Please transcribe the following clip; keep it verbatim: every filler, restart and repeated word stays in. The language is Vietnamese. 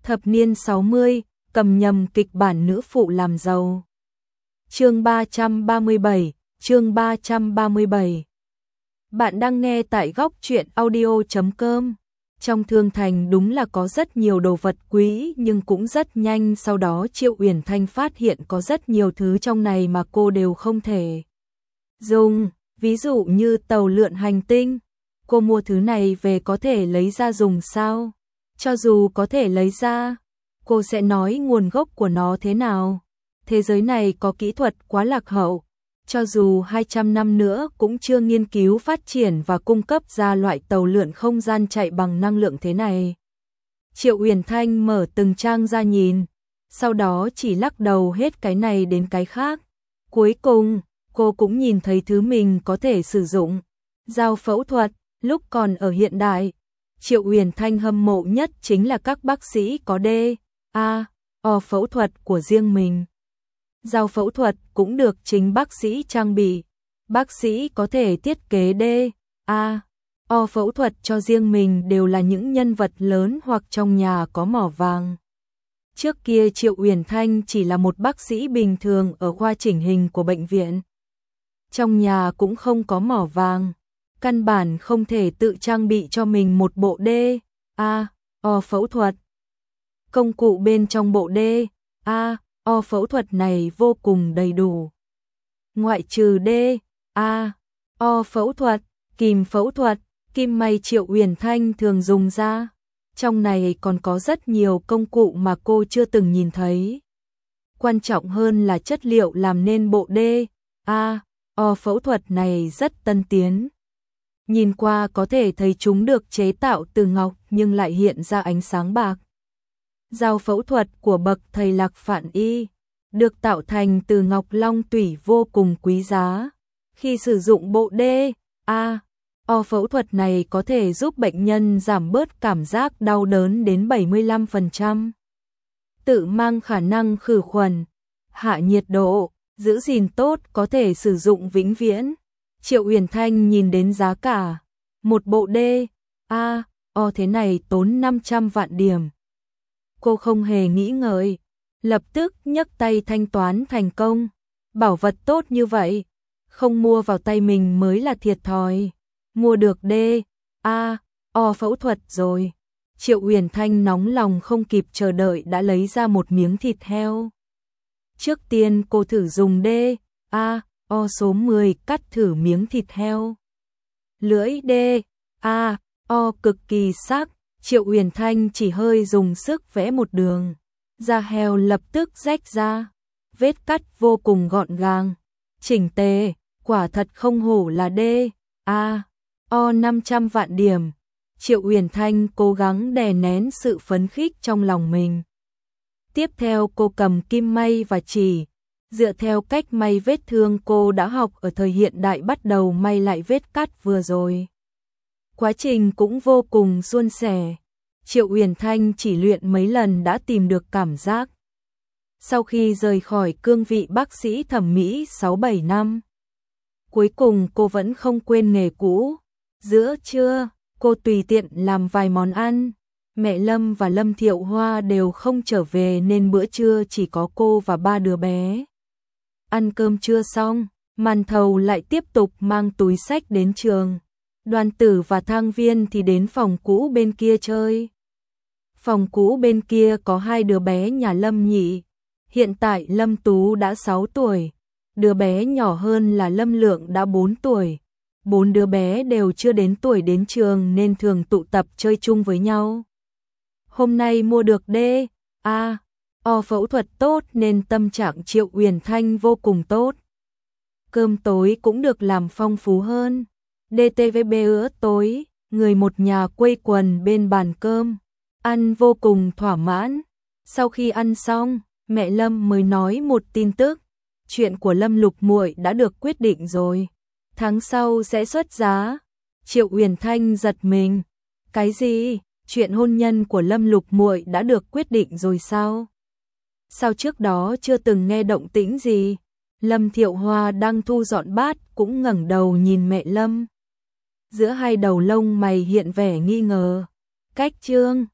Thập niên sáu mươi, cầm nhầm kịch bản nữ phụ làm giàu. Chương ba trăm ba mươi bảy, chương ba trăm ba mươi bảy. Bạn đang nghe tại góc truyện audio chấm com. Trong thương thành đúng là có rất nhiều đồ vật quý, nhưng cũng rất nhanh sau đó Triệu Uyển Thanh phát hiện có rất nhiều thứ trong này mà cô đều không thể dùng, ví dụ như tàu lượn hành tinh. Cô mua thứ này về có thể lấy ra dùng sao? Cho dù có thể lấy ra, cô sẽ nói nguồn gốc của nó thế nào? Thế giới này có kỹ thuật quá lạc hậu, cho dù hai trăm năm nữa cũng chưa nghiên cứu phát triển và cung cấp ra loại tàu lượn không gian chạy bằng năng lượng thế này. Triệu Uyển Thanh mở từng trang ra nhìn, sau đó chỉ lắc đầu hết cái này đến cái khác. Cuối cùng, cô cũng nhìn thấy thứ mình có thể sử dụng. Dao phẫu thuật, lúc còn ở hiện đại, Triệu Uyển Thanh hâm mộ nhất chính là các bác sĩ có D, A, O phẫu thuật của riêng mình. Dao phẫu thuật cũng được chính bác sĩ trang bị. Bác sĩ có thể thiết kế D, A, O phẫu thuật cho riêng mình đều là những nhân vật lớn hoặc trong nhà có mỏ vàng. Trước kia Triệu Uyển Thanh chỉ là một bác sĩ bình thường ở khoa chỉnh hình của bệnh viện. Trong nhà cũng không có mỏ vàng, căn bản không thể tự trang bị cho mình một bộ D, A, O phẫu thuật. Công cụ bên trong bộ D, A, O phẫu thuật này vô cùng đầy đủ. Ngoại trừ D, A, O phẫu thuật, kìm phẫu thuật, kim may Triệu Uyển Thanh thường dùng ra. Trong này còn có rất nhiều công cụ mà cô chưa từng nhìn thấy. Quan trọng hơn là chất liệu làm nên bộ D, A, O phẫu thuật này rất tân tiến. Nhìn qua có thể thấy chúng được chế tạo từ ngọc nhưng lại hiện ra ánh sáng bạc. Dao phẫu thuật của bậc thầy Lạc Phạn Y, được tạo thành từ ngọc long tủy vô cùng quý giá. Khi sử dụng bộ D, A, O phẫu thuật này có thể giúp bệnh nhân giảm bớt cảm giác đau đớn đến bảy mươi lăm phần trăm. Tự mang khả năng khử khuẩn, hạ nhiệt độ, giữ gìn tốt, có thể sử dụng vĩnh viễn. Triệu Uyển Thanh nhìn đến giá cả, một bộ D, A, O thế này tốn năm trăm vạn điểm. Cô không hề nghĩ ngợi, lập tức nhấc tay thanh toán thành công. Bảo vật tốt như vậy, không mua vào tay mình mới là thiệt thòi. Mua được D, A, O phẫu thuật rồi. Triệu Uyển Thanh nóng lòng không kịp chờ đợi đã lấy ra một miếng thịt heo. Trước tiên cô thử dùng D, A, O số mười cắt thử miếng thịt heo. Lưỡi D, A, O cực kỳ sắc, Triệu Uyển Thanh chỉ hơi dùng sức vẽ một đường. Da heo lập tức rách ra, vết cắt vô cùng gọn gàng, chỉnh tề, quả thật không hổ là D, A, O năm trăm vạn điểm. Triệu Uyển Thanh cố gắng đè nén sự phấn khích trong lòng mình. Tiếp theo cô cầm kim may và chỉ, dựa theo cách may vết thương cô đã học ở thời hiện đại bắt đầu may lại vết cắt vừa rồi. Quá trình cũng vô cùng suôn sẻ. Triệu Uyển Thanh chỉ luyện mấy lần đã tìm được cảm giác. Sau khi rời khỏi cương vị bác sĩ thẩm mỹ sáu bảy năm, cuối cùng cô vẫn không quên nghề cũ. Giữa trưa, cô tùy tiện làm vài món ăn. Mẹ Lâm và Lâm Thiệu Hoa đều không trở về nên bữa trưa chỉ có cô và ba đứa bé. Ăn cơm trưa xong, Màn Thầu lại tiếp tục mang túi sách đến trường. Đoàn Tử và Thang Viên thì đến phòng cũ bên kia chơi. Phòng cũ bên kia có hai đứa bé nhà Lâm Nhị. Hiện tại Lâm Tú đã sáu tuổi, đứa bé nhỏ hơn là Lâm Lượng đã bốn tuổi. Bốn đứa bé đều chưa đến tuổi đến trường nên thường tụ tập chơi chung với nhau. Hôm nay mua được D, A, O phẫu thuật tốt nên tâm trạng Triệu Uyển Thanh vô cùng tốt. Cơm tối cũng được làm phong phú hơn. đê tê vê bữa tối, người một nhà quây quần bên bàn cơm, ăn vô cùng thỏa mãn. Sau khi ăn xong, mẹ Lâm mới nói một tin tức, chuyện của Lâm Lục muội đã được quyết định rồi, tháng sau sẽ xuất giá. Triệu Uyển Thanh giật mình, cái gì? Chuyện hôn nhân của Lâm Lục muội đã được quyết định rồi sao? Sao trước đó chưa từng nghe động tĩnh gì? Lâm Thiệu Hoa đang thu dọn bát cũng ngẩng đầu nhìn mẹ Lâm. Giữa hai đầu lông mày hiện vẻ nghi ngờ. Cách Trương,